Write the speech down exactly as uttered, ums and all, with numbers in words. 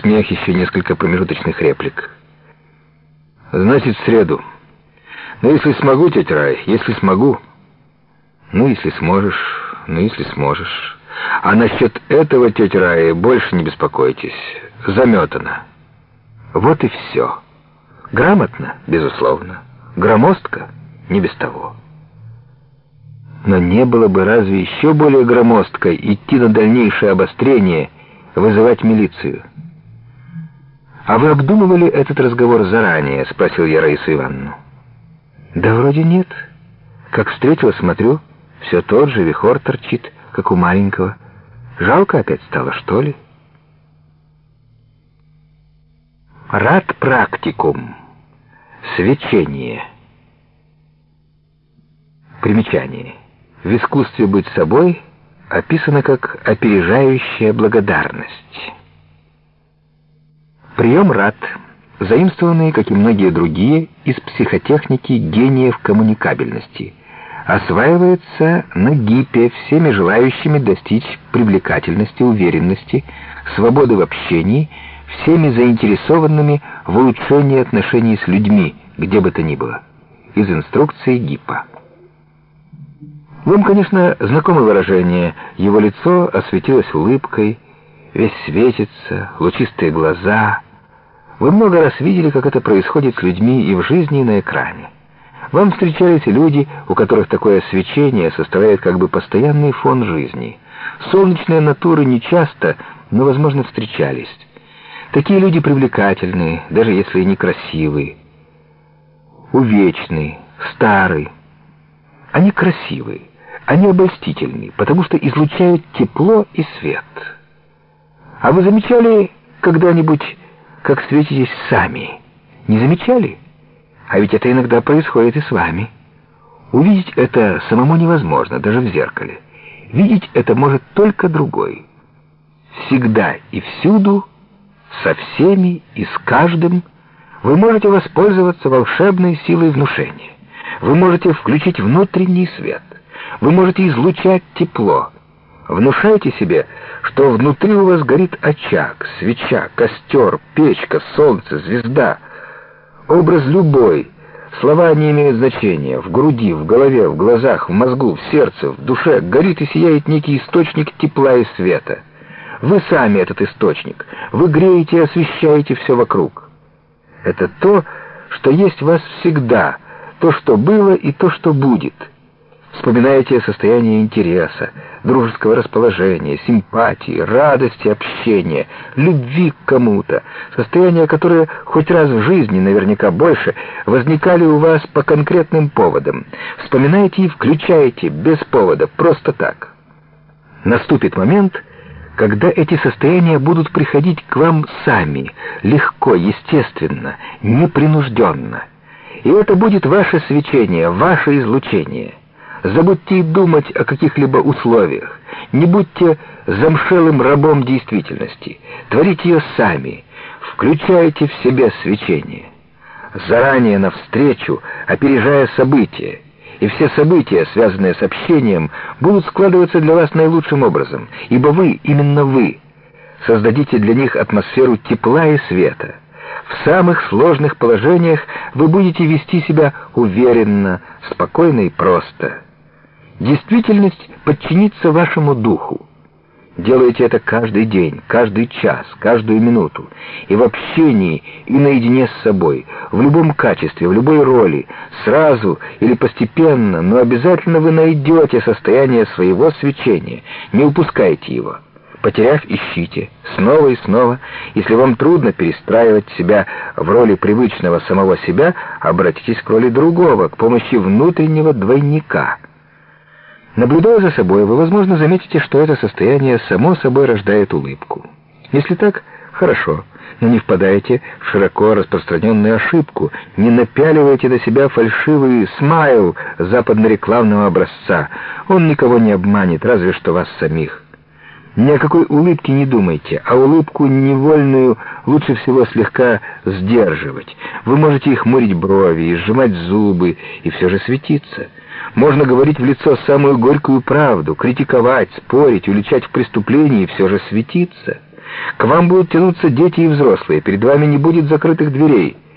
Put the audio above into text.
смех, еще несколько промежуточных реплик. «Значит, в среду. Ну, если смогу, тетя Рай, если смогу. Ну, если сможешь, ну, если сможешь. А насчет этого, тетя Рай, больше не беспокойтесь. Заметано». Вот и все. Грамотно, безусловно. Громоздко, не без того. Но не было бы разве еще более громоздко идти на дальнейшее обострение, вызывать милицию? «А вы обдумывали этот разговор заранее?» — спросил я Раису Ивановну. «Да вроде нет. Как встретила, смотрю, все тот же вихор торчит, как у маленького. Жалко опять стало, что ли?» Рад практикум. Свечение. Примечание. В искусстве быть собой описано как опережающая благодарность. Прием рад, заимствованный, как и многие другие, из психотехники гениев коммуникабельности, осваивается на ГИПе всеми желающими достичь привлекательности, уверенности, свободы в общении, всеми заинтересованными в улучшении отношений с людьми, где бы то ни было. Из инструкции ГИПа. Вам, конечно, знакомо выражение «его лицо осветилось улыбкой», «весь светится», «лучистые глаза». Вы много раз видели, как это происходит с людьми и в жизни, и на экране. Вам встречались и люди, у которых такое свечение составляет как бы постоянный фон жизни. Солнечные натуры нечасто, но, возможно, встречались. Такие люди привлекательные, даже если и некрасивые. Увечные, старые. Они красивые, они обольстительны, потому что излучают тепло и свет. А вы замечали когда-нибудь, как светитесь сами? Не замечали? А ведь это иногда происходит и с вами. Увидеть это самому невозможно, даже в зеркале. Видеть это может только другой. Всегда и всюду, со всеми и с каждым вы можете воспользоваться волшебной силой внушения. Вы можете включить внутренний свет. Вы можете излучать тепло. Внушайте себе, что внутри у вас горит очаг, свеча, костер, печка, солнце, звезда. Образ любой. Слова не имеют значения. В груди, в голове, в глазах, в мозгу, в сердце, в душе горит и сияет некий источник тепла и света. Вы сами этот источник. Вы греете и освещаете все вокруг. Это то, что есть в вас всегда, то, что было и то, что будет. Вспоминаете состояние интереса, дружеского расположения, симпатии, радости общения, любви к кому-то, состояния, которые хоть раз в жизни, наверняка больше, возникали у вас по конкретным поводам. Вспоминаете и включаете без повода, просто так. Наступит момент, когда эти состояния будут приходить к вам сами, легко, естественно, непринужденно. И это будет ваше свечение, ваше излучение. Забудьте и думать о каких-либо условиях. Не будьте замшелым рабом действительности. Творите ее сами. Включайте в себе свечение. Заранее навстречу, опережая события. И все события, связанные с общением, будут складываться для вас наилучшим образом, ибо вы, именно вы, создадите для них атмосферу тепла и света. В самых сложных положениях вы будете вести себя уверенно, спокойно и просто. Действительность подчинится вашему духу. Делайте это каждый день, каждый час, каждую минуту. И в общении, и наедине с собой, в любом качестве, в любой роли, сразу или постепенно, но обязательно вы найдете состояние своего свечения. Не упускайте его. Потеряв, ищите. Снова и снова. Если вам трудно перестраивать себя в роли привычного самого себя, обратитесь к роли другого, к помощи внутреннего двойника. Наблюдая за собой, вы, возможно, заметите, что это состояние само собой рождает улыбку. Если так, хорошо, но не впадайте в широко распространенную ошибку, не напяливайте на себя фальшивый смайл западно-рекламного образца. Он никого не обманет, разве что вас самих. Ни о какой улыбке не думайте, а улыбку невольную лучше всего слегка сдерживать. Вы можете и хмурить брови, и сжимать зубы, и все же светиться. Можно говорить в лицо самую горькую правду, критиковать, спорить, уличать в преступлении и все же светиться. К вам будут тянуться дети и взрослые, перед вами не будет закрытых дверей.